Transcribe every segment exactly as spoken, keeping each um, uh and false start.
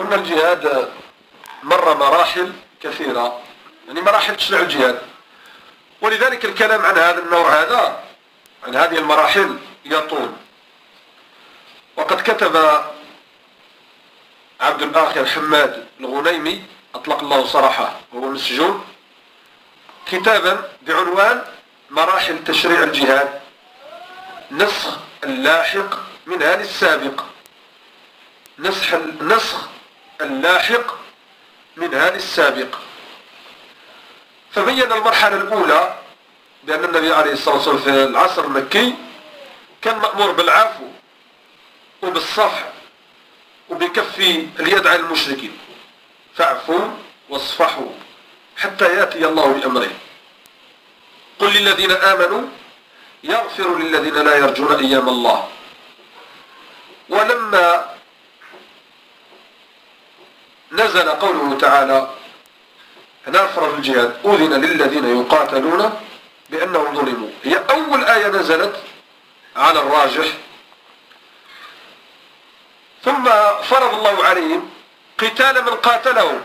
قلنا الجهاد مر مراحل كثيرة، يعني مراحل تشريع الجهاد، ولذلك الكلام عن هذا النوع هذا عن هذه المراحل يطول. وقد كتب عبد الآخر حماد الغنيمي أطلق الله سراحه وهو مسجون كتابا بعنوان مراحل تشريع الجهاد، نسخ اللاحق منها للسابق، نسخ النسخ اللاحق منها للسابق. فبين المرحلة الأولى بأن النبي عليه الصلاة والسلام في العصر المكي كان مأمور بالعفو وبالصفح وبكف اليد عن المشركين، فاعفوا واصفحوا حتى يأتي الله بأمره. قل للذين آمنوا يغفروا للذين لا يرجون أيام الله. ولما نزل قوله تعالى هنا فرض الجهاد أذن للذين يقاتلون بأنهم ظلموا، هي أول آية نزلت على الراجح، ثم فرض الله عليهم قتال من قاتلهم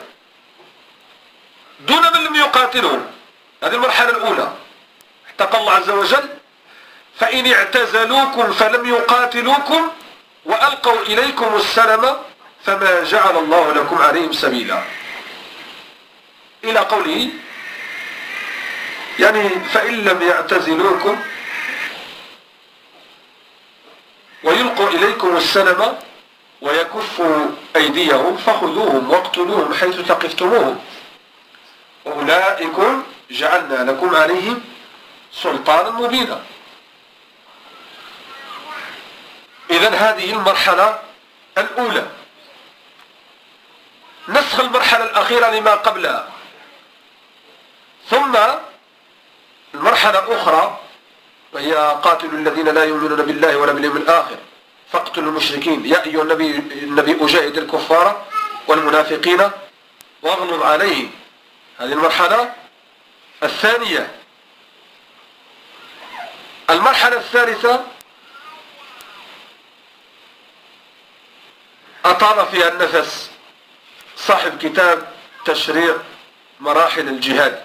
دون من لم يقاتلهم. هذه المرحلة الأولى. حتى قال الله عز وجل فإن اعتزلوكم فلم يقاتلوكم وألقوا إليكم السلم فما جعل الله لكم عليهم سبيلا، إلى قوله يعني فإن لم يعتزلوكم ويلقوا إليكم السلم ويكفوا أيديهم فخذوهم واقتلوهم حيث ثقفتموهم أولئكم جعلنا لكم عليهم سلطانا مبينا. إذن هذه المرحلة الأولى، نسخ المرحلة الأخيرة لما قبلها. ثم المرحلة أخرى وهي قاتلوا الذين لا يؤمنون بالله ولا باليوم الآخر فاقتلوا المشركين يا أيها النبي النبي أجاهد الكفار والمنافقين واغلظ عليهم. هذه المرحلة الثانية. المرحلة الثالثة أطال فيها النفس صاحب كتاب تشريع مراحل الجهاد،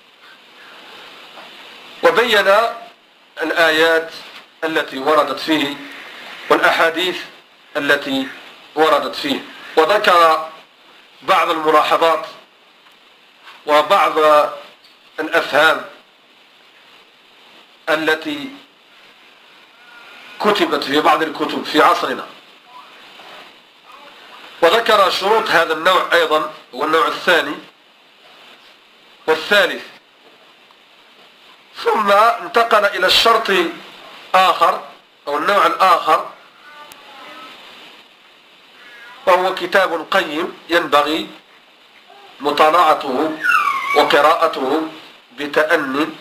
وبين الآيات التي وردت فيه والأحاديث التي وردت فيه، وذكر بعض الملاحظات وبعض الأفهام التي كتبت في بعض الكتب في عصرنا، وذكر شروط هذا النوع أيضا والنوع الثاني والثالث. ثم انتقل إلى الشرط آخر أو النوع الآخر، وهو كتاب قيم ينبغي مطالعته وقراءته بتأني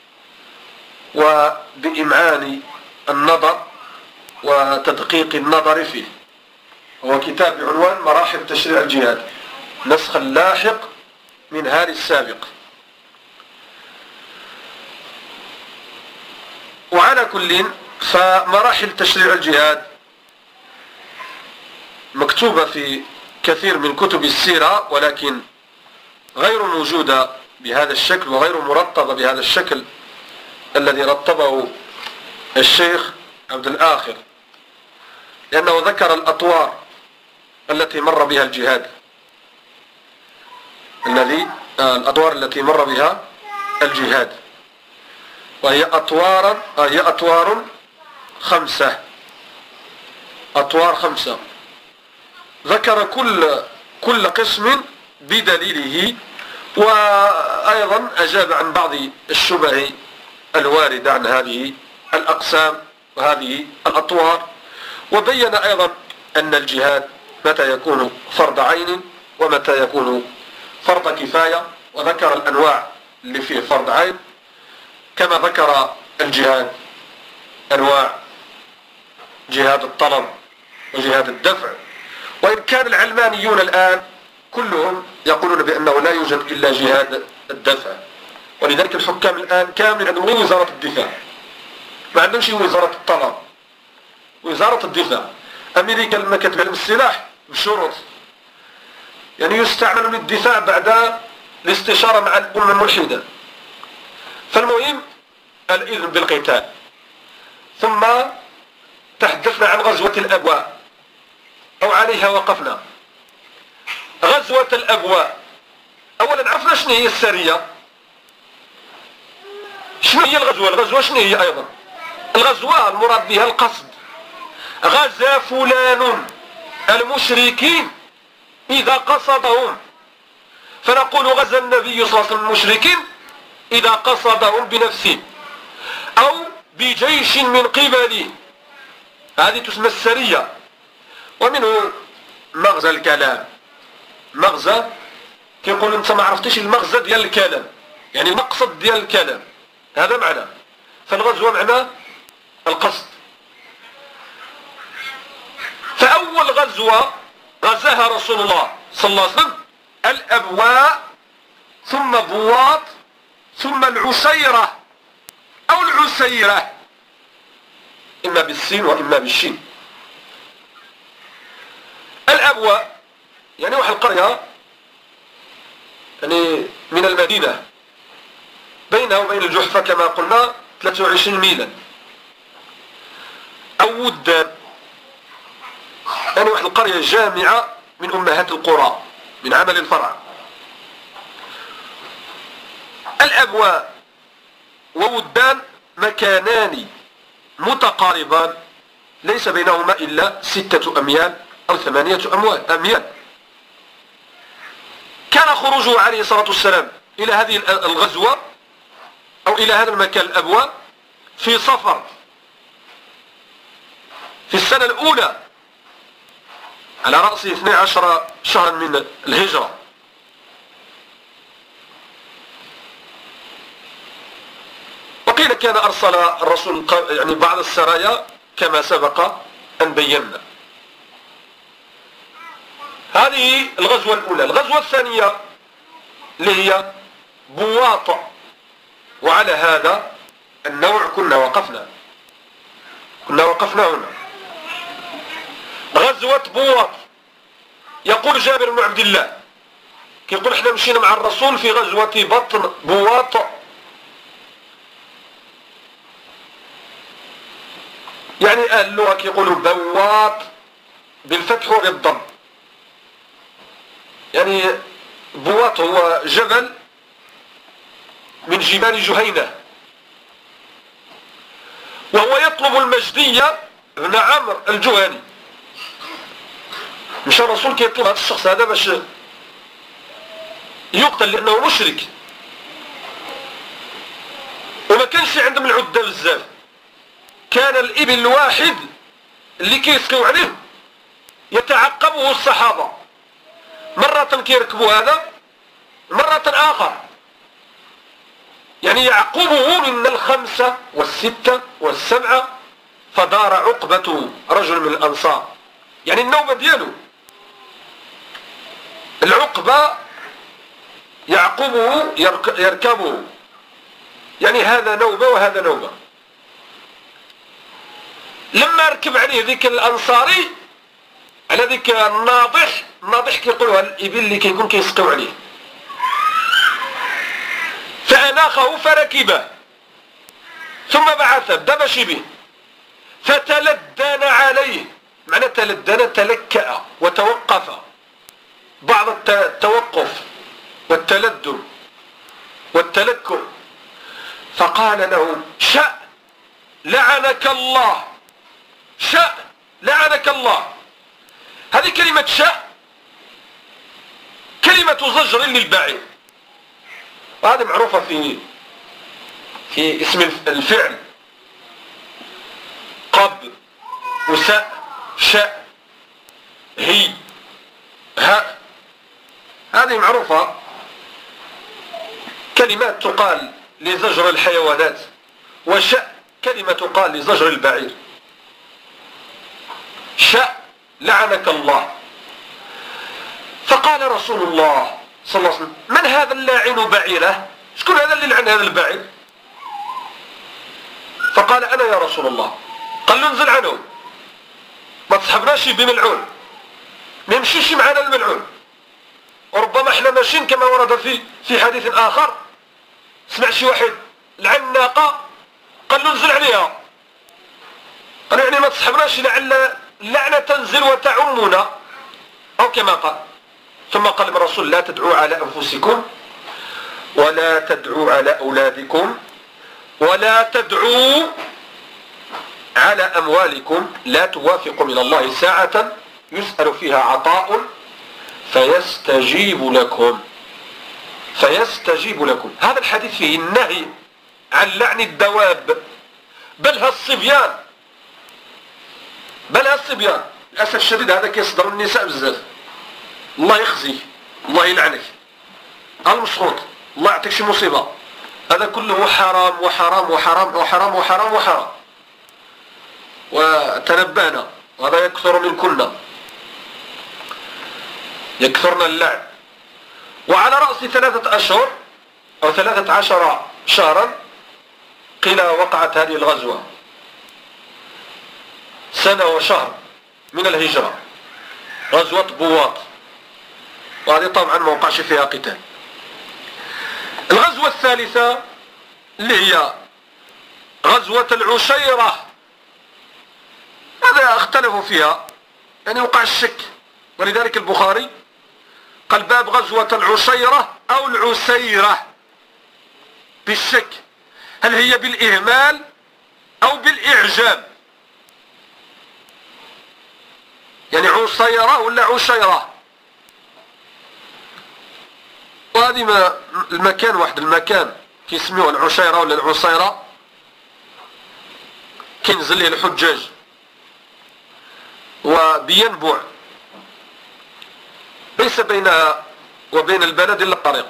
وبإمعان النظر وتدقيق النظر فيه. هو كتاب بعنوان مراحل تشريع الجهاد، نسخ اللاحق من هذا السابق. وعلى كل فمراحل تشريع الجهاد مكتوبة في كثير من كتب السيرة، ولكن غير موجودة بهذا الشكل وغير مرتبة بهذا الشكل الذي رتبه الشيخ عبد الآخر، لأنه ذكر الأطوار التي مر بها الجهاد، الذي الأطوار التي مر بها الجهاد، وهي أطوار هي أطوار خمسة أطوار خمسة ذكر كل كل قسم بدليله، وأيضا أجاب عن بعض الشبه الواردة عن هذه الأقسام وهذه الأطوار، وبين أيضا أن الجهاد متى يكون فرض عين ومتى يكون فرض كفاية، وذكر الأنواع اللي فيه فرض عين، كما ذكر الجهاد أنواع: جهاد الطلب وجهاد الدفع. وإن كان العلمانيون الآن كلهم يقولون بأنه لا يوجد إلا جهاد الدفع، ولذلك الحكام الآن كامل عندهم غير وزارة الدفاع، ما عندهمش وزارة الطلب، وزارة الدفاع. أمريكا لما كتب علم السلاح بشروط يعني يستعمل للدفاع بعد الاستشارة مع الأمة الملحدة. فالمهم الإذن بالقتال. ثم تحدثنا عن غزوة الأبواء أو عليها وقفنا. غزوة الأبواء أولا عرفنا شنو هي السرية. شنو هي الغزوة؟ الغزوة شنو هي أيضا؟ الغزوة المراد بها القصد. غزا فلان المشركين إذا قصدهم، فنقول غزا النبي صلى الله عليه وسلم المشركين إذا قصدهم بنفسه أو بجيش من قبله، هذه تسمى السرية. ومنه مغزى الكلام. مغزى كيقول انت ما عرفتيش المغزى ديال الكلام، يعني المقصد ديال الكلام، هذا معنى. فالغزوة معناه القصد. فأول غزوة غزاها رسول الله صلى الله عليه وسلم الأبواء، ثم بواط، ثم العسيرة أو العسيرة، إما بالسين وإما بالشين. الأبواء يعني واحد القرية يعني من المدينة، بينها وبين الجحفة كما قلنا ثلاثة وعشرين ميلا أو ودان، يعني واحد القرية جامعة من أمهات القرى من عمل الفرع. الأبواء وودان مكانان متقاربان ليس بينهما إلا ستة أميال أو ثمانية أميال. كان خروجه عليه الصلاة والسلام إلى هذه الغزوة أو إلى هذا المكان الأبواء في صفر في السنة الأولى على رأس اثني عشر شهرا من الهجرة. وقيل كان أرسل الرسول يعني بعض السرايا كما سبق أن بينا. هذه الغزوة الأولى. الغزوة الثانية اللي هي بواط، وعلى هذا النوع كنا وقفنا كنا وقفنا هنا. غزوة بواط يقول جابر بن عبد الله كيقول احنا مشينا مع الرسول في غزوة بطن بواط، يعني اهل اللغة كيقولوا بواط بالفتح وبالضم. يعني بواط هو جبل من جبال جهينة، وهو يطلب المجدية بن عمرو الجهني. مش الرسول كيطلب هذا الشخص هذا باش يقتل لأنه مشرك، وما كانش عندهم العدة بزاف. كان الإبل الواحد اللي كيسقيو عليه يتعقبه الصحابة، مرة كيركبوا هذا مرة آخر، يعني يعقبه من الخمسة والستة والسبعة. فدار عقبة رجل من الأنصار، يعني النوبة دياله العقبة يعقبه يركبه، يعني هذا نوبة وهذا نوبة. لما ركب عليه ذيك الأنصاري على ذيك الناضح، الناضح كيقولوا الإبل اللي كيكون كيسقيو عليه، فأناخه فركبه ثم بعث دبش به فتلدن عليه. معنى تلدن تلكأ وتوقف، بعض التوقف والتلدن والتلكؤ. فقال له شأ لعنك الله، شأ لعنك الله. هذه كلمة شأ كلمة زجر للبعير، وهذه معروفة في في اسم الفعل قب وساء شاء هي ها، هذه معروفة كلمات تقال لزجر الحيوانات، وشاء كلمة تقال لزجر البعير. شاء لعنك الله. فقال رسول الله صلى الله عليه وسلم من هذا اللاعن بعيره؟ شكون هذا اللي لعن هذا البعير؟ فقال أنا يا رسول الله. قال له انزل عنه، ما تصحبناش بملعون، ما يمشيش معنا الملعون. وربما احنا ماشيين كما ورد في في حديث آخر، سمع شي واحد لعن ناقة قال له انزل عليها، قال يعني ما تصحبناش لعل اللعنة تنزل وتعمنا أو كما قال. ثم قال الرسول لا تدعوا على أنفسكم ولا تدعوا على أولادكم ولا تدعوا على أموالكم، لا توافق من الله ساعة يسأل فيها عطاء فيستجيب لكم فيستجيب لكم. هذا الحديث فيه النهي عن لعن الدواب، بل هالصبيان بل هالصبيان للأسف الشديد هذا كيصدر النساء بزاف. الله يخزيه، الله يلعنك، المسخوط، الله يعطيك شي مصيبة. هذا كله حرام وحرام وحرام وحرام وحرام وحرام. وتنبهنا، وهذا يكثر من كنا، يكثرنا اللعن. وعلى رأس ثلاثة أشهر أو ثلاثة عشر شهرا قيل وقعت هذه الغزوة، سنة وشهر من الهجرة، غزوة بواط، وهذه طبعا ما وقعش فيها قتال. الغزوة الثالثة اللي هي غزوة العشيرة، هذا اختلفوا فيها، يعني وقع الشك، ولذلك البخاري قال باب غزوة العشيرة أو العسيرة بالشك، هل هي بالإهمال أو بالإعجام، يعني عسيرة ولا عشيرة. وهذه ما المكان واحد المكان كيسميوه العشيرة ولا العسيرة كينزل ليه الحجاج وبينبع، ليس بينها وبين البلد إلا الطريق.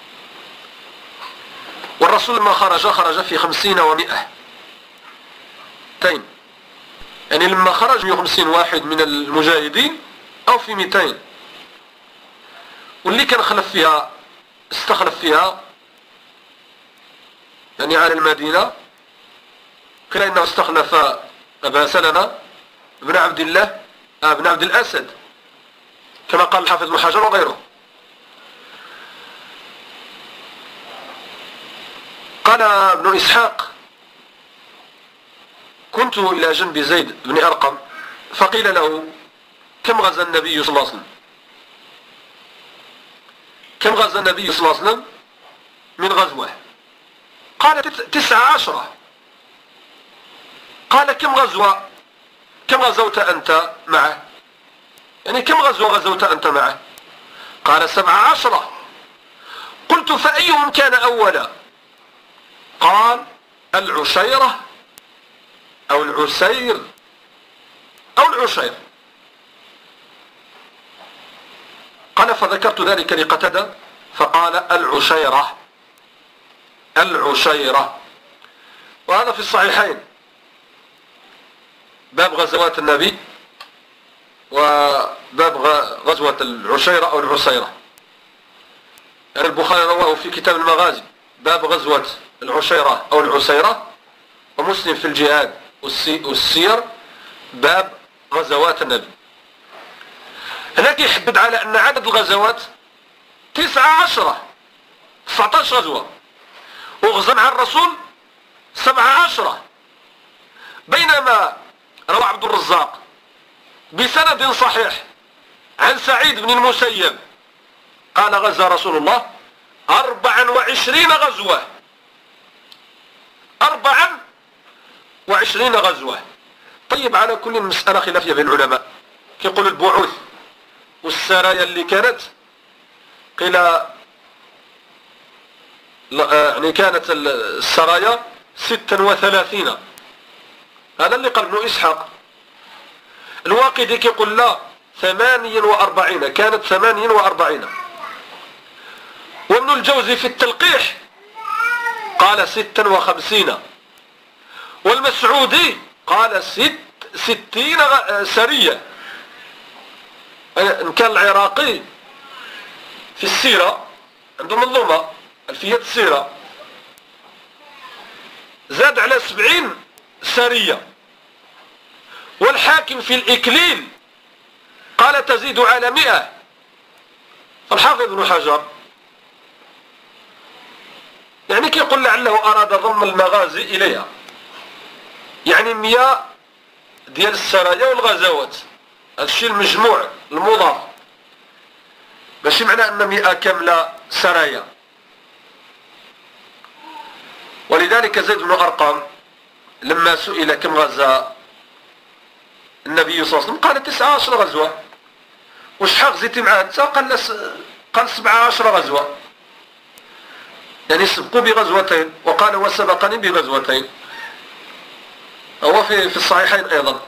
والرسول لما خرج خرج في خمسين ومئة تين، يعني لما خرج مئة وخمسين واحد من المجاهدين أو في مئتين، واللي كان خلف فيها استخلف فيها يعني على المدينة قيل إنه استخلف أبا سلمة بن عبد الله بن عبد الأسد كما قال الحافظ ابن حجر وغيره. قال ابن إسحاق كنت إلى جنب زيد بن أرقم فقيل له كم غزا النبي صلى الله عليه وسلم كم غزا النبي صلى الله عليه وسلم من غزوة؟ قال تسعة عشرة. قال كم غزوة كم غزوت أنت معه، يعني كم غزوة غزوت أنت معه؟ قال سبعة عشرة. قلت فأيهم كان أولا؟ قال العشيرة أو العسير أو العشير. قال فذكرت ذلك لقتادة فقال العشيرة العشيرة. وهذا في الصحيحين باب غزوات النبي وباب غزوة العشيرة أو العسيرة. يعني البخاري رواه في كتاب المغازي باب غزوة العشيرة أو العسيرة، ومسلم في الجهاد والسير باب غزوات النبي. هناك يحدد على أن عدد الغزوات تسعة عشرة تسعة عشر غزوة، وغزا مع الرسول سبعة عشرة، بينما روى عبد الرزاق بسند صحيح عن سعيد بن المسيب قال غزا رسول الله أربعا وعشرين غزوة أربعا وعشرين غزوة. طيب على كل مسألة خلافية بين العلماء، كيقول البعوث والسرايا اللي كانت قيل يعني كانت السرايا ستا وثلاثين، هذا اللي قال ابن إسحاق. الواقدي كيقول لا ثمانيا وأربعين، كانت ثمانيا وأربعين. وابن الجوزي في التلقيح قال ستا وخمسين. والمسعودي قال ست ستين سرية. إن كان العراقي في السيرة عنده منظومة ألفية السيرة زاد على سبعين سرية. والحاكم في الإكليل قال تزيد على مئة. الحافظ ابن حجر يعني كيقول لعله أراد ضم المغازي إليها، يعني مئة ديال السرايا والغزوات، هذا الشيء المجموع المضاف، ماشي معنى أن مئة كاملة سرايا. ولذلك زيد بن أرقم لما سئل كم غزا النبي صلى الله عليه وسلم قال تسعة عشر غزوة. وشحال غزيتي معاه انت؟ قال قال سبعة عشر غزوة، يعني سبقوا بغزوتين، وقال وسبقني بغزوتين، هو في في الصحيحين أيضا.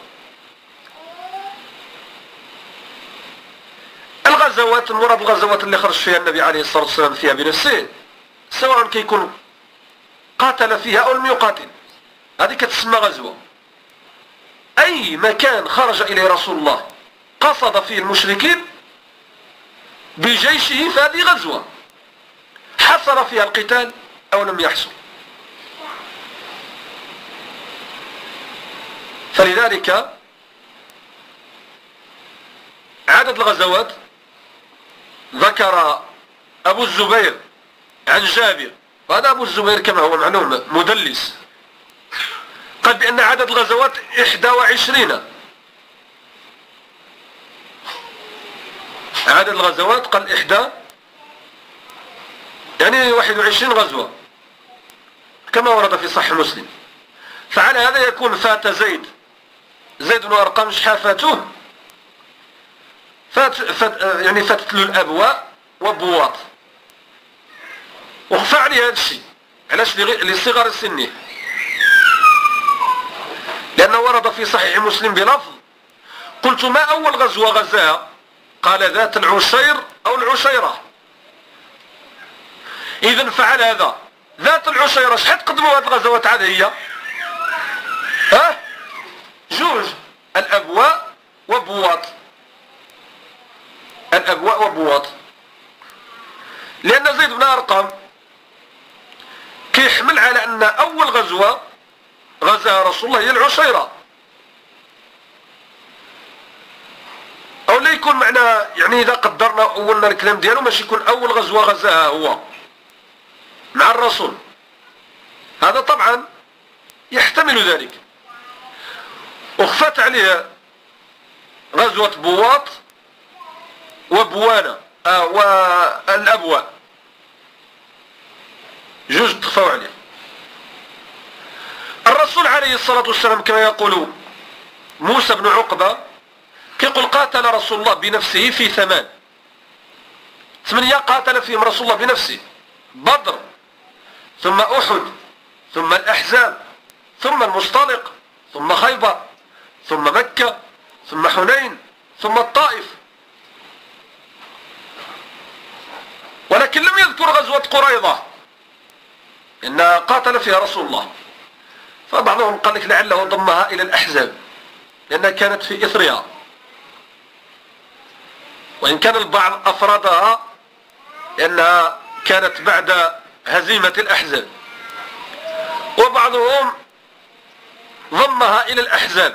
الغزوات المراد الغزوات اللي خرج فيها النبي عليه الصلاة والسلام فيها بنفسه، سواء كيكون قاتل فيها أو لم يقاتل، هذه كتسمى غزوة. أي مكان خرج إليه رسول الله قصد فيه المشركين بجيشه فهذه غزوة، حصل فيها القتال أو لم يحصل. فلذلك عدد الغزوات ذكر أبو الزبير عن جابر، وهذا أبو الزبير كما هو معلوم مدلس، قال بأن عدد الغزوات إحدى وعشرين، عدد الغزوات قال إحدى يعني واحد وعشرين غزوة كما ورد في صحيح مسلم. فعلى هذا يكون فات زيد زيد بن أرقم شحال فاتوه؟ فات, فات يعني فاتت له الأبواء وبواط، وخفى عليه هذا الشيء. علاش؟ لصغر سنه، لأنه ورد في صحيح مسلم بلفظ قلت ما أول غزوة غزاها؟ قال ذات العشير أو العشيرة. إذن فعل هذا ذات العشيرة شحال تقدموا هذه الغزوات عاد هي؟ ها؟ جوج، الأبواء وبواط، الأبواء وبواط. لأن زيد بن أرقم كيحمل على أن أول غزوة غزاها رسول الله هي العشيرة، أو لا يكون معنا يعني إذا قدرنا أولنا الكلام ديالو ماشي يكون أول غزوة غزاها هو مع الرسول، هذا طبعا يحتمل ذلك. وخفت عليه غزوة بواط وبوانا آه والأبواء، جوج تخفوا عليه. الرسول عليه الصلاة والسلام كما يقول موسى بن عقبة كيقول قاتل رسول الله بنفسه في ثمان، ثمانية قاتل فيهم رسول الله بنفسه: بدر، ثم أحد، ثم الأحزاب، ثم المصطلق، ثم خيبر، ثم مكة، ثم حنين، ثم الطائف. ولكن لم يذكر غزوة قريظة إن قاتل فيها رسول الله، فبعضهم قال لك لعله ضمها إلى الأحزاب لأنها كانت في إثرها، وإن كان البعض أفردها لأنها كانت بعد هزيمة الأحزاب، وبعضهم ضمها إلى الأحزاب.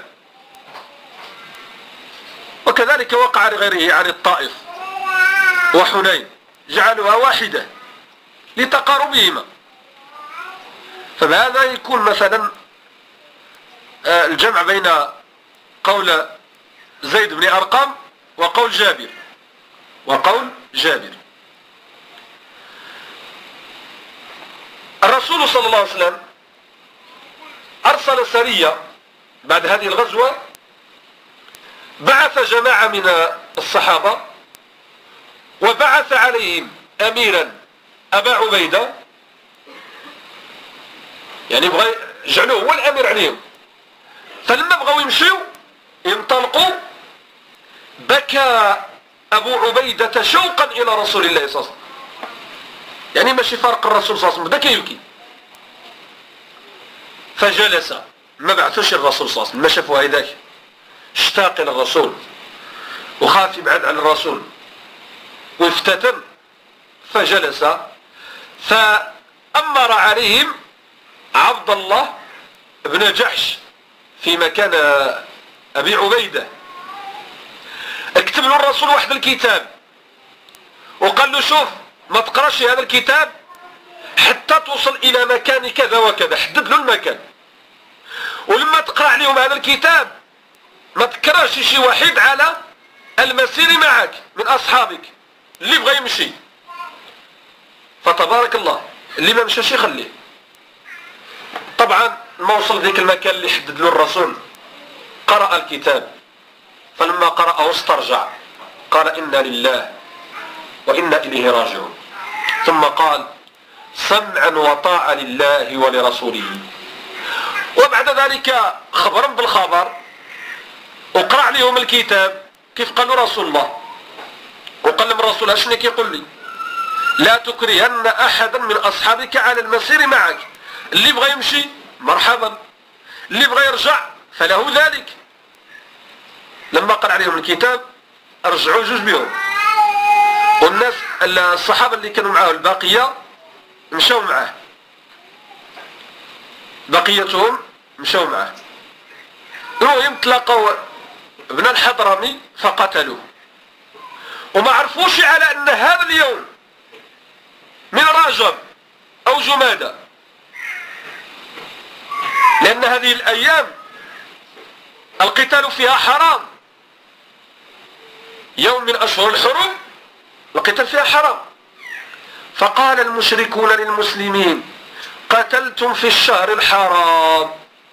وكذلك وقع لغيره عن الطائف وحنين، جعلوها واحدة لتقاربهما. فبهذا يكون مثلا الجمع بين قول زيد بن أرقم وقول جابر وقول جابر. الرسول صلى الله عليه وسلم أرسل سرية بعد هذه الغزوة، بعث جماعة من الصحابة وبعث عليهم أميرا أبا عبيدة، يعني بغى يجعلوه هو الأمير عليهم. فلما بغوا يمشيوا ينطلقوا بكى أبو عبيدة شوقا إلى رسول الله صلى الله عليه وسلم، يعني ماشي فرق الرسول صلى الله عليه وسلم، بدا كيبكي. فجلس، ما بعثوش الرسول صلى الله عليه وسلم، ما شافوا هيداك، اشتاق إلى الرسول وخاف يبعد عن الرسول وافتتن، فجلس. فأمر عليهم عبد الله بن جحش في مكان أبي عبيدة، اكتب له الرسول واحد الكتاب وقال قال له شوف ما تقراش هذا الكتاب حتى توصل الى مكان كذا وكذا، حدد له المكان. ولما تقرا عليهم هذا الكتاب ما تكرهش شي واحد على المسير معك من اصحابك اللي بغى يمشي. فتبارك الله اللي ما مشاش يخليه. طبعا ما وصل ذيك المكان اللي حدد له الرسول قرأ الكتاب، فلما قرأه استرجع قال إنا لله وإنا إليه راجعون، ثم قال سمعا وطاعة لله ولرسوله. وبعد ذلك خبرا بالخبر وقرأ عليهم الكتاب كيف قالوا رسول الله، وقال لهم الرسول اشنو كيقول لي لا تكرهن احدا من اصحابك على المسير معك، اللي بغى يمشي مرحبا، اللي بغى يرجع فله ذلك. لما قرأ عليهم الكتاب رجعوا جوج بهم، والناس الصحابة اللي كانوا معاه الباقية مشاو معاه، بقيتهم مشاو معاه. المهم تلاقوا ابن الحضرمي فقتلوه، وما عرفوش على ان هذا اليوم من رجب او جمادى، لان هذه الايام القتال فيها حرام، يوم من اشهر الحرم القتال فيها حرام. فقال المشركون للمسلمين قتلتم في الشهر الحرام،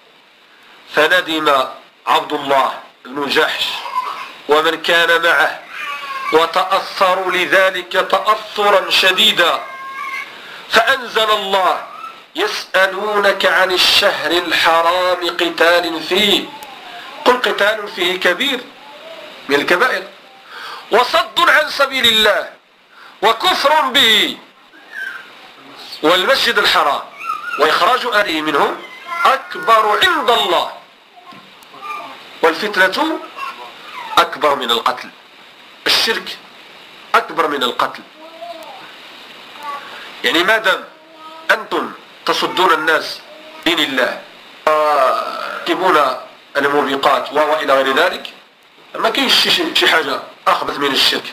فندم عبد الله بن جحش ومن كان معه وتأثروا لذلك تأثرا شديدا، فأنزل الله يسألونك عن الشهر الحرام قتال فيه قل قتال فيه كبير من الكبائر وصد عن سبيل الله وكفر به والمسجد الحرام وإخراج أهله منه أكبر عند الله والفتنة أكبر من القتل، الشرك أكبر من القتل. يعني ما دام أنتم تصدون الناس دين الله تجيبون الموبقات وإلى غير ذلك، ما كاينش شي حاجة أخبث من الشرك.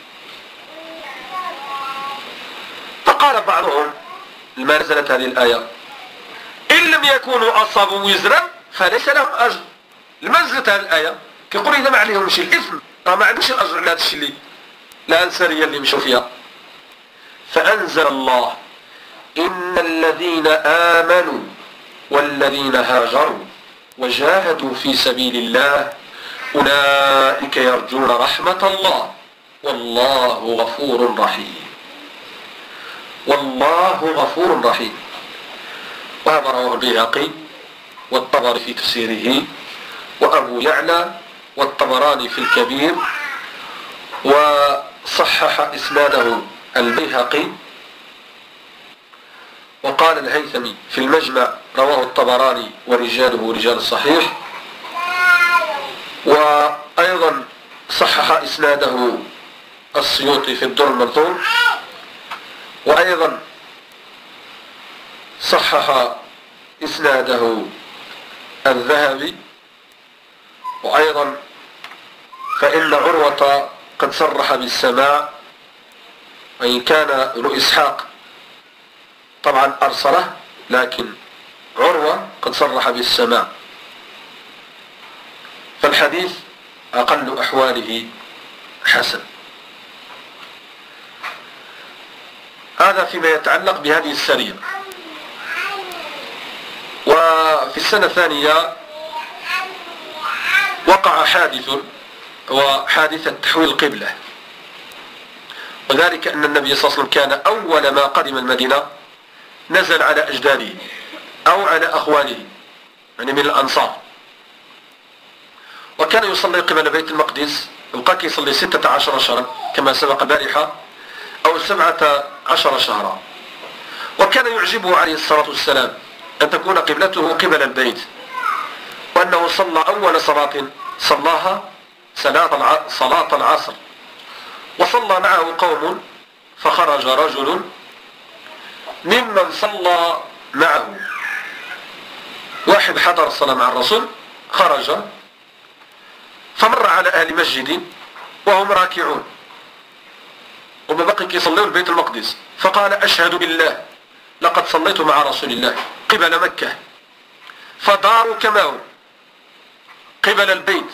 فقال بعضهم لما نزلت هذه الآية إن لم يكونوا أصابوا وزرا فليس لهم أجر. لما نزلت هذه الآية كيقول إذا ما عليهم شي الإثم راه ما عندوش الأجر على هذا الشيء اللي الأنسانية اللي مشوا فيها. فأنزل الله إن الذين آمنوا والذين هاجروا وجاهدوا في سبيل الله أولئك يرجون رحمة الله والله غفور رحيم. والله غفور رحيم. وهذا رواه البيهقي والطبري في تفسيره وأبو يعلى والطبراني في الكبير، وصحح إسناده البيهقي. وقال الهيثمي في المجمع رواه الطبراني ورجاله رجال الصحيح، وأيضا صحح إسناده السيوطي في الدر المنثور، وأيضا صحح إسناده الذهبي. وأيضا فإن عروة قد صرح بالسماع، وإن كان ابن إسحاق طبعا أرسله، لكن عروة قد صرح بالسماع، فالحديث أقل أحواله حسن. هذا فيما يتعلق بهذه السرية. وفي السنة الثانية وقع حادث وحادثة تحويل القبلة، وذلك أن النبي صلى الله عليه وسلم كان أول ما قدم المدينة نزل على أجداده أو على أخوانه، يعني من الأنصار، وكان يصلي قبل بيت المقدس، وبقى يصلي ستة عشر شهرا كما سبق بارحة أو سبعة عشر شهرا. وكان يعجبه عليه الصلاة والسلام أن تكون قبلته قبل البيت، وأنه صلى أول صلاة صلاها صلاة العصر، وصلى معه قوم فخرج رجل ممن صلى معه، واحد حضر الصلاة مع الرسول خرج فمر على أهل مسجد وهم راكعون، وما بقي كيصليو لبيت المقدس، فقال أشهد بالله لقد صليت مع رسول الله قبل مكة، فداروا كما هم قبل البيت.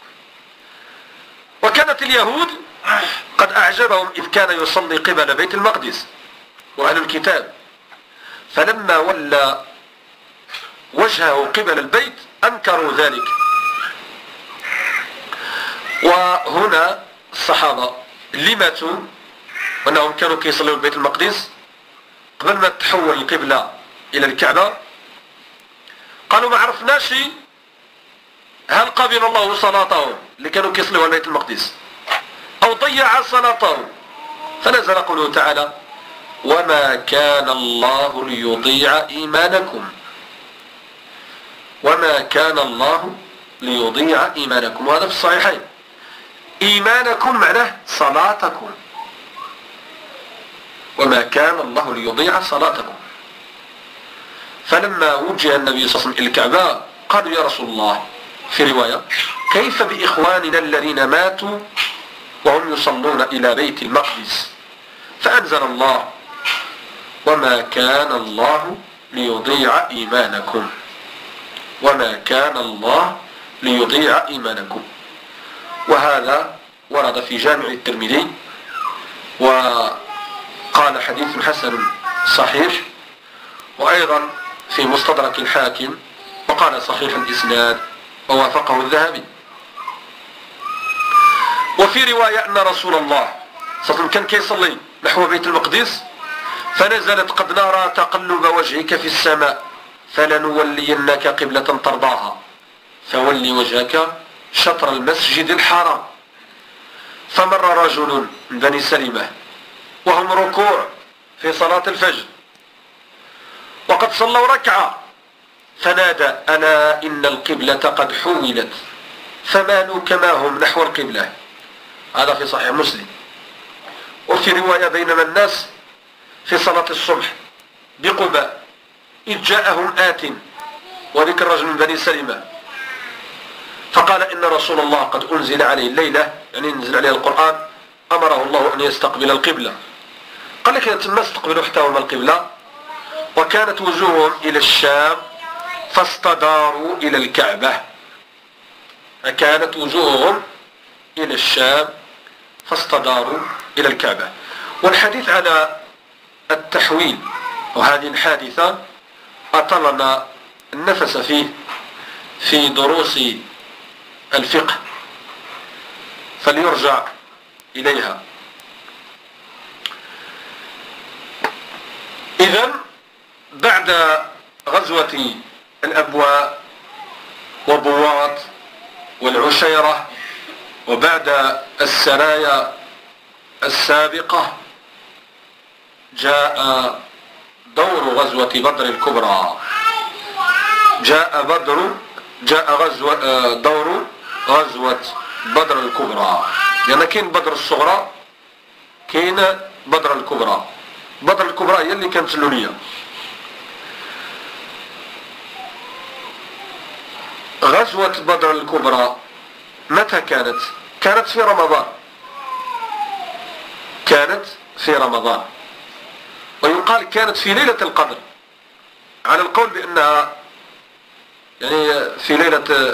وكانت اليهود قد أعجبهم إذ كان يصلي قبل بيت المقدس وأهل الكتاب، فلما ولى وجهه قبل البيت أنكروا ذلك. وهنا الصحابة اللي ماتوا وأنهم كانوا كيصلوا لبيت المقدس قبل ما تحول القبلة إلى الكعبة، قالوا ما عرفناش هل قبل الله صلاتهم اللي كانوا كيصلوا على بيت المقدس أو ضيع صلاتهم، فنزل قوله تعالى وما كان الله ليضيع إيمانكم، وما كان الله ليضيع إيمانكم، وهذا في الصحيحين. إيمانكم معناه صلاتكم، وما كان الله ليضيع صلاتكم. فلما وجه النبي صلى الله عليه وسلم إلى الكعبة قالوا يا رسول الله في رواية كيف بإخواننا الذين ماتوا وهم يصلون إلى بيت المقدس؟ فأنزل الله وما كان الله ليضيع إيمانكم، وما كان الله ليضيع إيمانكم. وهذا ورد في جامع الترمذي وقال حديث حسن صحيح، وأيضا في مستدرك الحاكم وقال صحيح الإسناد ووافقه الذهبي. وفي رواية أن رسول الله صلى الله عليه وسلم كان كيصلي نحو بيت المقدس فنزلت قد نرى تقلب وجهك في السماء فلنولينك قبلة ترضاها فولي وجهك شطر المسجد الحرام. فمر رجل من بني سلمة وهم ركوع في صلاة الفجر وقد صلوا ركعة فنادى ألا إن القبلة قد حولت فمالوا كما هم نحو القبلة. هذا في صحيح مسلم. وفي رواية بينما الناس في صلاة الصبح بقباء إذ جاءهم آت وذكر رجل من بني سلمة فقال إن رسول الله قد أنزل عليه الليلة، يعني نزل عليه القرآن، أمره الله أن يستقبل القبلة. قال لك أنتم ما استقبلوا حتى هم القبلة، وكانت وجوههم إلى الشام فاستداروا إلى الكعبة. كانت وجوههم إلى الشام فاستداروا إلى الكعبة. والحديث على التحويل وهذه الحادثة أطلنا النفس فيه في دروس الفقه فليرجع إليها. إذن بعد غزوة الأبواء وبواط والعشيرة وبعد السرايا السابقة جاء دور غزوة بدر الكبرى. جاء بدر جاء غزوة دور غزوة بدر الكبرى، لأن كاين بدر الصغرى كاين بدر الكبرى. بدر الكبرى هي اللي كانت اللولية. غزوة بدر الكبرى متى كانت؟ كانت في رمضان. كانت في رمضان ويقال كانت في ليلة القدر على القول بأنها يعني في ليلة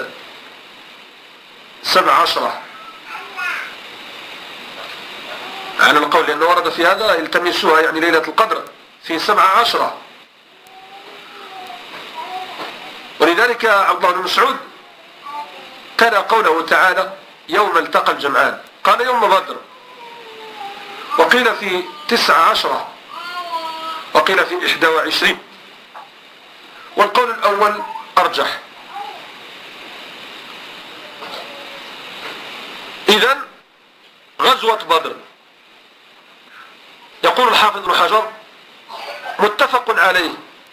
سبع عشرة على القول، لأنه ورد في هذا يلتمسوها يعني ليلة القدر في سبع عشرة. ولذلك عبد الله بن مسعود كان قوله تعالى يوم التقى الجمعان قال يوم بدر، وقيل في تسع عشرة وقيل في إحدى وعشرين، والقول الأول أرجح. إذن غزوة بدر يقول الحافظ ابن حجر متفق عليه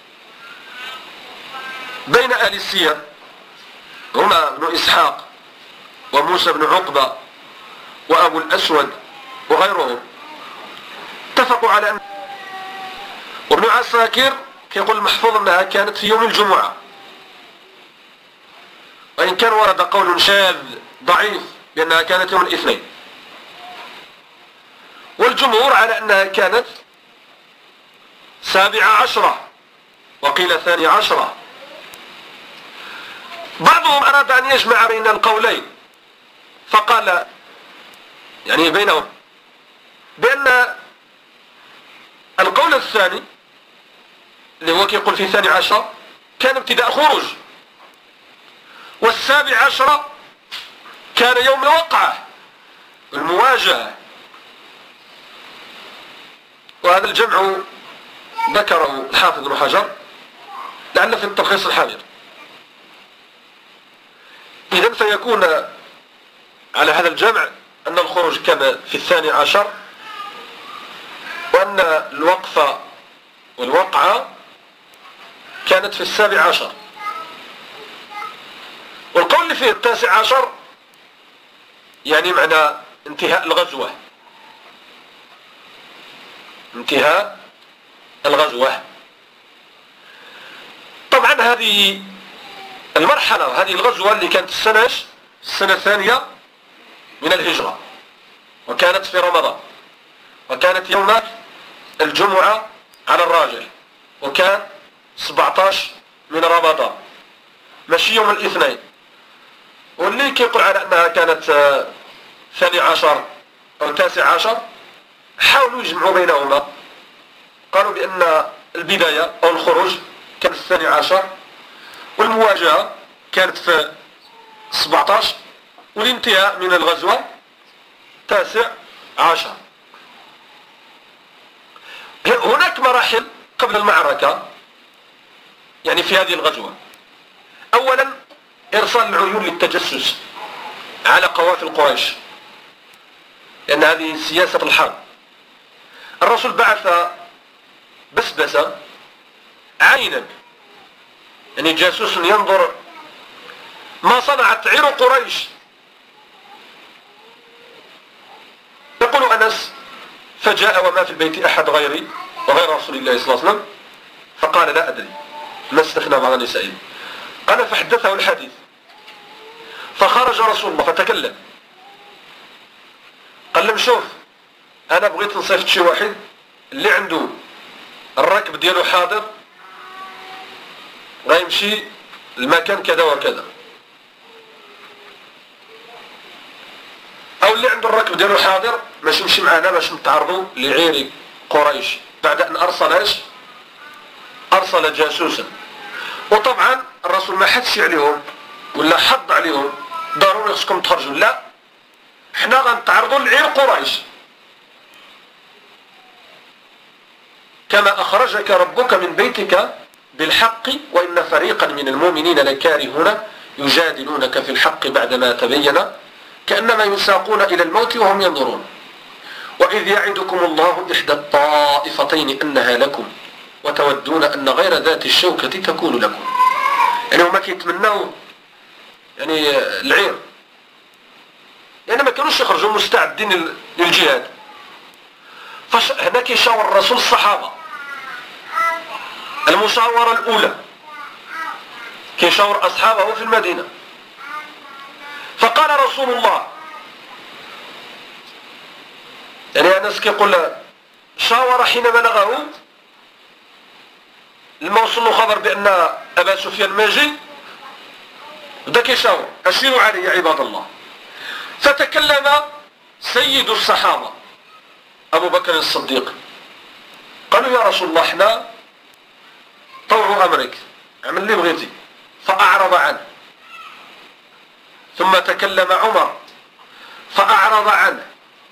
بين أهل السير هما ابن إسحاق وموسى بن عقبة وأبو الأسود وغيرهم، اتفقوا على أن وابن عساكر يقول المحفوظ أنها كانت في يوم الجمعة، وإن كان ورد قول شاذ ضعيف بأنها كانت يوم الاثنين. الجمهور على أنها كانت سابعة عشرة وقيل ثاني عشرة. بعضهم أراد أن يجمع بين القولين فقال يعني بينهم بأن القول الثاني اللي هو كيقول في ثاني عشر كان ابتداء خروج، والسابع عشر كان يوم الوقعة المواجهة. وهذا الجمع ذكره الحافظ ابن حجر لعل في التلخيص الحاضر. إذن فيكون على هذا الجمع أن الخروج كان في الثاني عشر، وأن الوقفة والوقعة كانت في السابع عشر. والقول اللي فيه التاسع عشر يعني معنى انتهاء الغزوة، انتهاء الغزوة. طبعا هذه المرحلة، هذه الغزوة اللي كانت السنة السنة الثانية من الهجرة، وكانت في رمضان، وكانت يوم الجمعة على الراجح، وكان سبعة عشر من رمضان ماشي يوم الاثنين. واللي كيقول على أنها كانت ثاني عشر أو تاسع عشر حاولوا يجمعوا بينهما، قالوا بأن البداية أو الخروج كان الثاني عشر، والمواجهة كانت في سبعة عشر، والانتهاء من الغزوة تاسع عشر. هناك مراحل قبل المعركة يعني في هذه الغزوة. أولا إرسال العيون للتجسس على قوافل قريش، لأن هذه سياسة الحرب. الرسول بعث بسبسة عينا يعني جاسوس ينظر ما صنعت عير قريش. يقول أنس فجاء وما في البيت أحد غيري وغير رسول الله صلى الله عليه وسلم، فقال لا أدري ما استثنى بعض نسائه. قال فحدثه الحديث، فخرج رسول الله فتكلم، قال لهم شوف أنا بغيت نصيفط شي واحد اللي عنده الركب ديالو حاضر غيمشي المكان كذا وكذا، أو اللي عنده الركب ديالو حاضر باش يمشي معنا باش نتعرضوا لعير قريش، بعد أن أرسل ايش؟ أرسل جاسوسا. وطبعا الرسول ما حدش عليهم ولا حض عليهم ضروري خصكم تخرجوا، لا حنا غنتعرضوا لعير قريش كما أخرجك ربك من بيتك بالحق وإن فريقا من المؤمنين لكارهون يجادلونك في الحق بعدما تبين كأنما يساقون إلى الموت وهم ينظرون وإذ يعدكم الله إحدى الطائفتين أنها لكم وتودون أن غير ذات الشوكة تكون لكم. يعني هما كيتمنوا يعني العير، يعني ما كانوش يخرجوا مستعدين للجهاد. فهنا كيشاور الرسول الصحابة المشاورة الأولى، كيشاور أصحابه في المدينة. فقال رسول الله، يعني أنس كيقول شاور حين بلغه لما وصل له خبر بأن أبا سفيان ماجي، بدا كيشاور أشيروا علي يا عباد الله. فتكلم سيد الصحابة أبو بكر الصديق، قالوا يا رسول الله احنا طوع أمرك اعمل اللي بغيتي، فأعرض عنه. ثم تكلم عمر فأعرض عنه.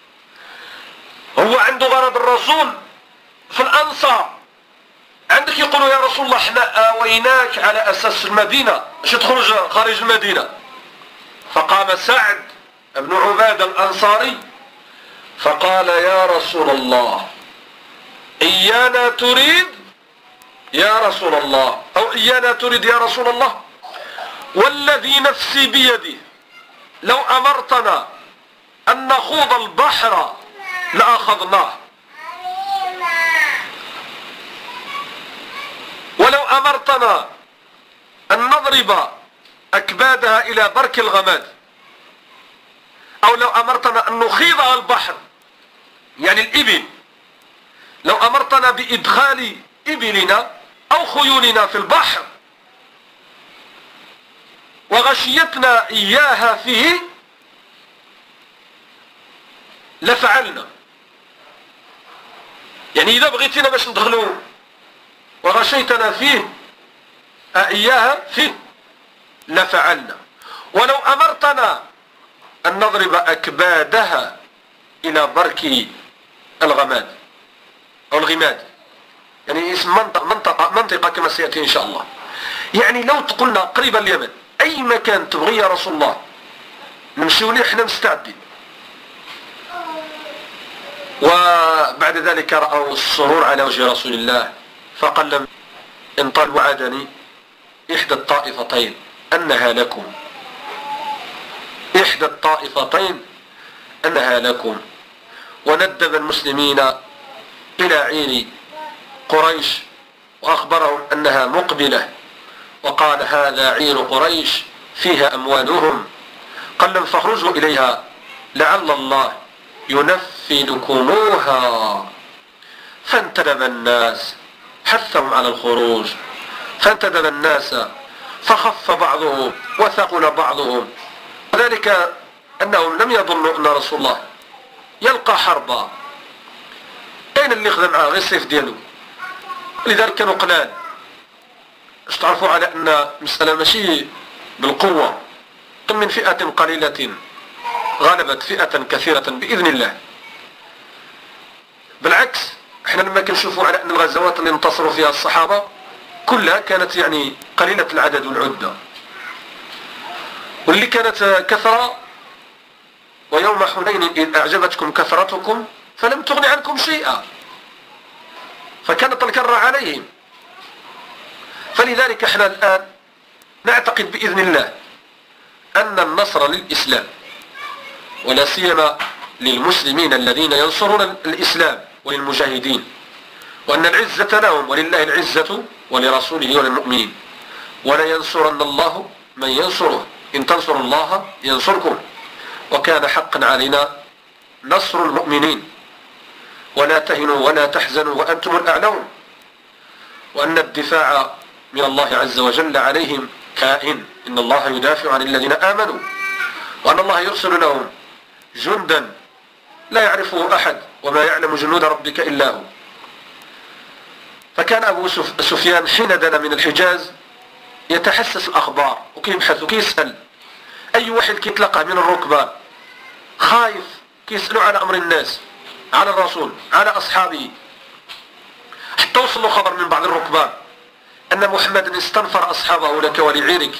هو عنده غرض الرسول في الأنصار، عندك يقولوا يا رسول الله احنا آويناك على أساس المدينة باش تخرج خارج المدينة. فقام سعد بن عبادة الأنصاري فقال يا رسول الله إيانا تريد يا رسول الله، أو إيانا تريد يا رسول الله، والذي نفسي بيده لو أمرتنا أن نخوض البحر لأخذناه، ولو أمرتنا أن نضرب أكبادها إلى برك الغماد، أو لو أمرتنا أن نخيضها البحر يعني الإبل، لو أمرتنا بإدخال إبلنا أو خيولنا في البحر وغشيتنا إياها فيه لفعلنا. يعني إذا بغيتنا باش ندخلوا وغشيتنا فيه إياها فيه لفعلنا. ولو أمرتنا أن نضرب أكبادها إلى برك الغماد أو الغماد، يعني اسم منطقة, منطقة, منطقة كما سيأتي إن شاء الله. يعني لو تقولنا قريبا اليمن أي مكان تبغي يا رسول الله نمشيو ليه احنا مستعدين. وبعد ذلك رأوا السرور على وجه رسول الله فقال لهم إن طال وعدني إحدى الطائفتين أنها لكم، إحدى الطائفتين أنها لكم. وندب المسلمين إلى عير قريش وأخبرهم أنها مقبلة، وقال هذا عير قريش فيها أموالهم، قال لهم فاخرجوا إليها لعل الله ينفذكموها. فانتدب الناس، حثهم على الخروج، فانتدب الناس فخف بعضهم وثقل بعضهم، وذلك أنهم لم يظنوا أن رسول الله يلقى حربا. أين اللي خذ معاه غير السيف ديالو؟ لذلك كانوا قلال. باش تعرفوا على أن المسألة ماشي بالقوة، كم من فئة قليلة غلبت فئة كثيرة بإذن الله. بالعكس احنا لما كنشوفوا على أن الغزوات اللي انتصروا فيها الصحابة كلها كانت يعني قليلة العدد والعدة، واللي كانت كثرة ويوم حنين إذ أعجبتكم كثرتكم فلم تغن عنكم شيئا، فكانت الكرة عليهم. فلذلك احنا الآن نعتقد بإذن الله أن النصر للإسلام ولا سيما للمسلمين الذين ينصرون الإسلام وللمجاهدين، وأن العزة لهم ولله العزة ولرسوله وللمؤمنين، ولا ينصرن الله من ينصره، إن تنصروا الله ينصركم، وكان حقا علينا نصر المؤمنين. ولا تهنوا ولا تحزنوا وأنتم الأعلون، وأن الدفاع من الله عز وجل عليهم كائن، إن الله يدافع عن الذين آمنوا، وأن الله يرسل لهم جندا لا يعرفه أحد وما يعلم جنود ربك إلا هو. فكان أبو سفيان حين دنا من الحجاز يتحسس الأخبار وكيبحث وكيسأل أي واحد كيتلقى من الركبان خايف، كيسألوا على أمر الناس، على الرسول، على أصحابه، حتى وصلوا خبر من بعض الركبان أن محمد استنفر أصحابه لك ولعيرك.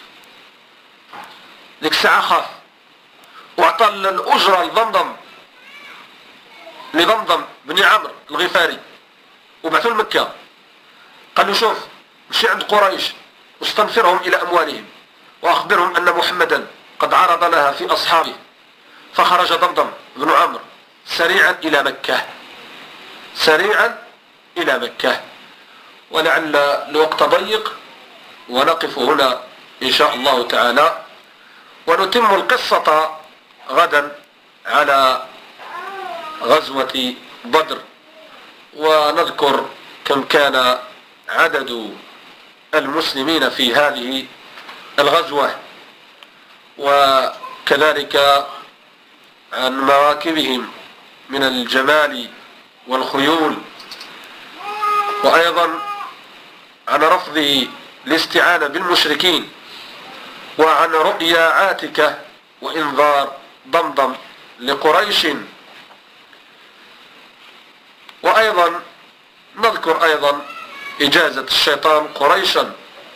ذيك الساعة خاف وأعطى الأجرة لضمضم لضمضم بن عمرو الغفاري وبعثوا لمكة، قال له شوف مشي عند قريش واستنفرهم إلى أموالهم وأخبرهم أن محمدا قد عرض لها في أصحابه. فخرج ضمضم بن عمرو سريعا إلى مكة، سريعا إلى مكة. ولعل الوقت ضيق ونقف هنا إن شاء الله تعالى، ونتم القصة غدا على غزوة بدر، ونذكر كم كان عدد المسلمين في هذه الغزوة، وكذلك عن مواكبهم من الجمال والخيول، وأيضا عن رفض الاستعانة بالمشركين، وعن رؤيا عاتكة وإنذار ضمضم لقريش. وأيضا نذكر أيضا إجازة الشيطان قريشا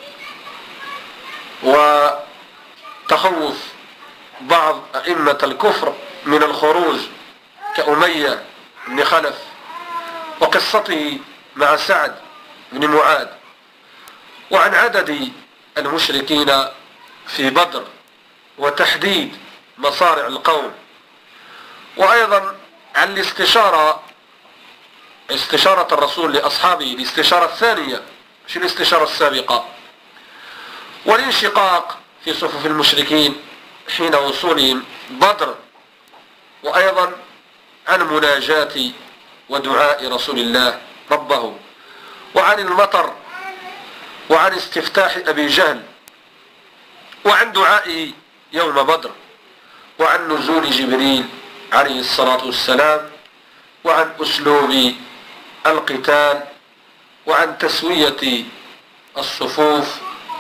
وتخوف بعض أئمة الكفر من الخروج كأمية بن خلف وقصته مع سعد بن معاذ، وعن عدد المشركين في بدر وتحديد مصارع القوم، وأيضا عن الاستشارة، استشارة الرسول لأصحابه، الاستشارة الثانية مش الاستشارة السابقة، والانشقاق في صفوف المشركين حين وصولهم بدر، وأيضا عن مناجاة ودعاء رسول الله ربه، وعن المطر، وعن استفتاح أبي جهل، وعن دعائه يوم بدر، وعن نزول جبريل عليه الصلاة والسلام، وعن أسلوب القتال، وعن تسوية الصفوف،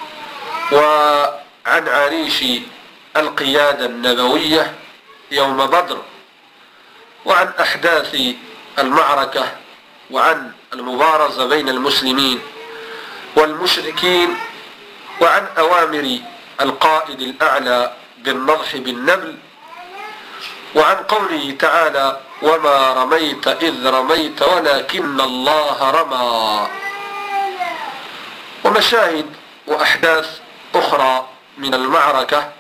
وعن عريش القيادة النبوية يوم بدر، وعن أحداث المعركة، وعن المبارزة بين المسلمين والمشركين، وعن أوامر القائد الأعلى بالنضح بالنبل، وعن قوله تعالى: وما رميت إذ رميت ولكن الله رمى. ومشاهد وأحداث أخرى من المعركة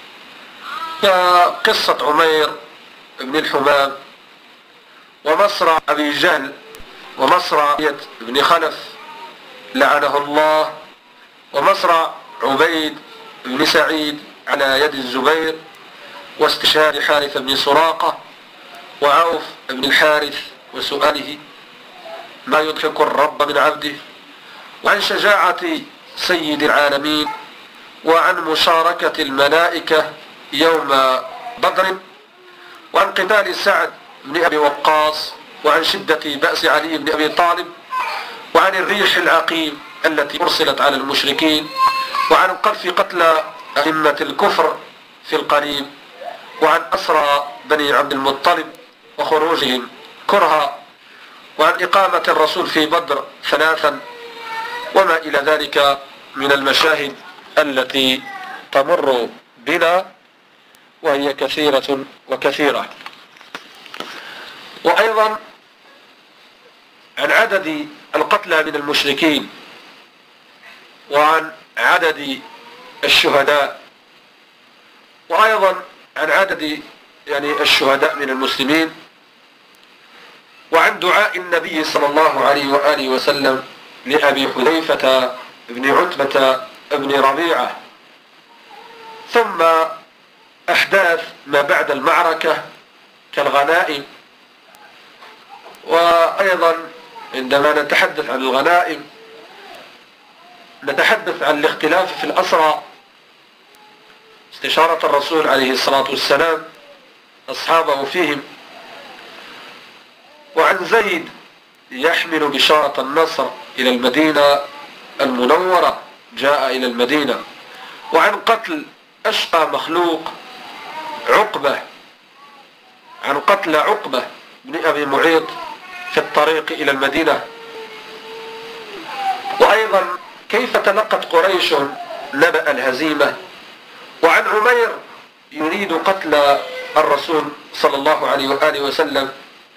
كقصة عمير بن الحمام، ومصرع أبي جهل، ومصرع بن خلف لعنه الله، ومصرع عبيد بن سعيد على يد الزبير، واستشهاد حارث بن سراقة، وعوف بن الحارث وسؤاله ما يضحك الرب من عبده، وعن شجاعة سيد العالمين، وعن مشاركة الملائكة يوم بدر، وعن قتال سعد بن أبي وقاص، وعن شدة بأس علي بن أبي طالب، وعن الريح العقيم التي أرسلت على المشركين، وعن قذف قتلى أئمة الكفر في القريب، وعن أسرى بني عبد المطلب وخروجهم كرها، وعن إقامة الرسول في بدر ثلاثا، وما إلى ذلك من المشاهد التي تمر بنا، وهي كثيرة وكثيرة. وأيضا عن عدد القتلى من المشركين، وعن عدد الشهداء، وأيضا عن عدد يعني الشهداء من المسلمين، وعن دعاء النبي صلى الله عليه وآله وسلم لأبي حذيفة بن عتبة بن ربيعة، ثم أحداث ما بعد المعركة كالغنائم. وأيضا عندما نتحدث عن الغنائم نتحدث عن الاختلاف في الأسرى، استشارة الرسول عليه الصلاة والسلام أصحابه فيهم، وعن زيد يحمل بشارة النصر إلى المدينة المنورة، جاء إلى المدينة، وعن قتل أشقى مخلوق عقبة، عن قتل عقبة بن أبي معيط في الطريق إلى المدينة، وأيضا كيف تلقت قريش نبأ الهزيمة، وعن عمير يريد قتل الرسول صلى الله عليه وآله وسلم،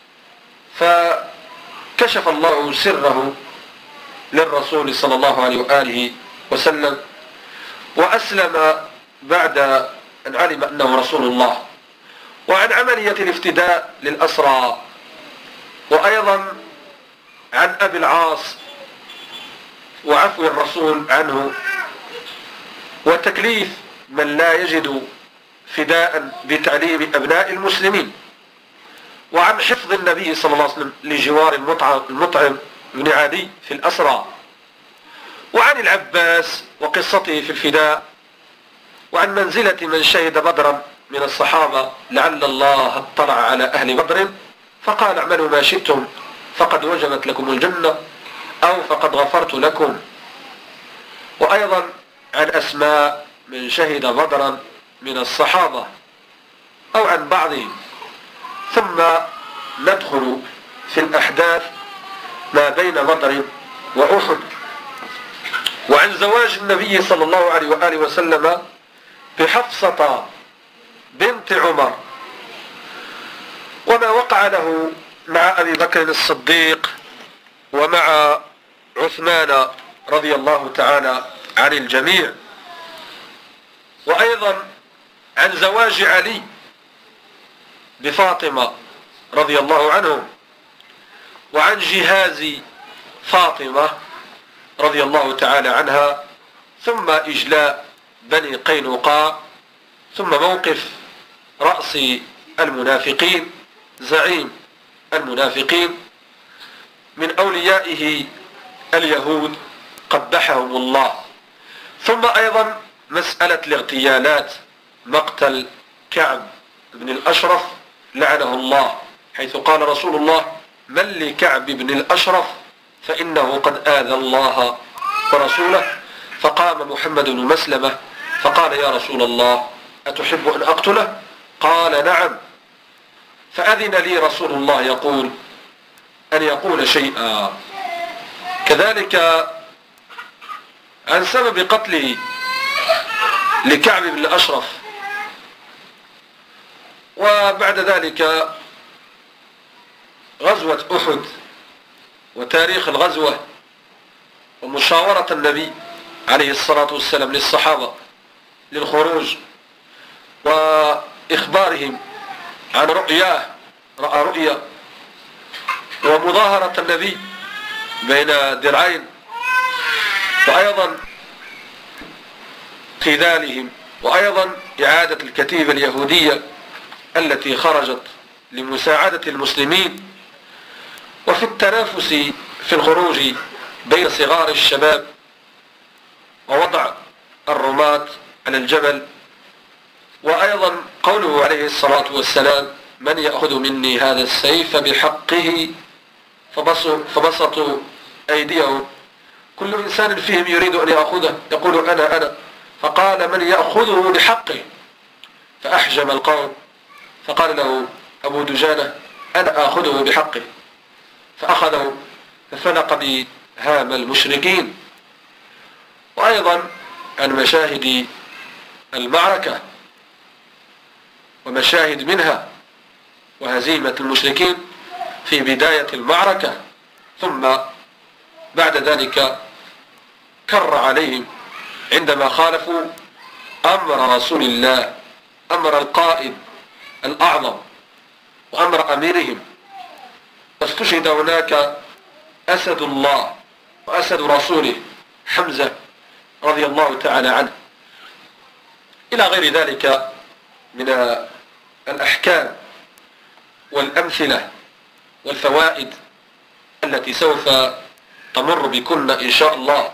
فكشف الله سره للرسول صلى الله عليه وآله وسلم، وأسلم بعد أن علم أنه رسول الله، وعن عملية الافتداء للأسرى، وأيضا عن أبي العاص وعفو الرسول عنه، وتكليف من لا يجد فداء بتعليم أبناء المسلمين، وعن حفظ النبي صلى الله عليه وسلم لجوار المطعم, المطعم بن عدي في الأسرى، وعن العباس وقصته في الفداء، وعن منزلة من شهد بدرا من الصحابة لعل الله اطلع على أهل بدر فقال اعملوا ما شئتم فقد وجبت لكم الجنة أو فقد غفرت لكم. وأيضا عن أسماء من شهد بدرا من الصحابة أو عن بعضهم، ثم ندخل في الأحداث ما بين بدر وأحد، وعن زواج النبي صلى الله عليه وآله وسلم بحفصة بنت عمر، وما وقع له مع أبي بكر الصديق ومع عثمان رضي الله تعالى عن الجميع، وأيضا عن زواج علي بفاطمة رضي الله عنه، وعن جهاز فاطمة رضي الله تعالى عنها، ثم إجلاء بني قينقاع، ثم موقف رأس المنافقين زعيم المنافقين من أوليائه اليهود قبحهم الله. ثم أيضا مسألة الاغتيالات، مقتل كعب بن الأشرف لعنه الله، حيث قال رسول الله: من لكعب بن الأشرف فإنه قد آذى الله ورسوله. فقام محمد بن مسلمة فقال: يا رسول الله أتحب أن أقتله؟ قال: نعم. فأذن لي رسول الله يقول أن يقول شيئا. كذلك عن سبب قتله لكعب بن الأشرف، وبعد ذلك غزوة أحد وتاريخ الغزوة ومشاورة النبي عليه الصلاة والسلام للصحابة للخروج وإخبارهم عن رؤياه، رأى رؤيا، ومظاهرة النبي بين درعين، وأيضا خذالهم، وأيضا إعادة الكتيبة اليهودية التي خرجت لمساعدة المسلمين، وفي التنافس في الخروج بين صغار الشباب، ووضع الرماة على الجبل، وأيضا قوله عليه الصلاة والسلام: من يأخذ مني هذا السيف بحقه، فبسطوا أيديهم، كل إنسان فيهم يريد أن يأخذه، يقول أنا أنا، فقال: من يأخذه بحقه، فأحجم القوم، فقال له أبو دجانة: أنا آخذه بحقه، فأخذه ففلق بهام المشركين. وأيضا عن مشاهد المعركة ومشاهد منها وهزيمة المشركين في بداية المعركة، ثم بعد ذلك كر عليهم عندما خالفوا أمر رسول الله، أمر القائد الأعظم وأمر أميرهم. فاستشهد هناك أسد الله وأسد رسوله حمزة رضي الله تعالى عنه، إلى غير ذلك من الأحكام والأمثلة والفوائد التي سوف تمر بكن إن شاء الله.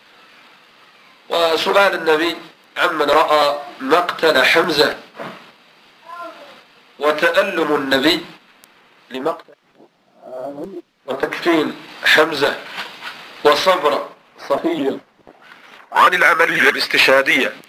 وسؤال النبي عمن رأى مقتل حمزة، وتألم النبي لمقتل وتكفين حمزة، وصبر صفية عن العملية الاستشهادية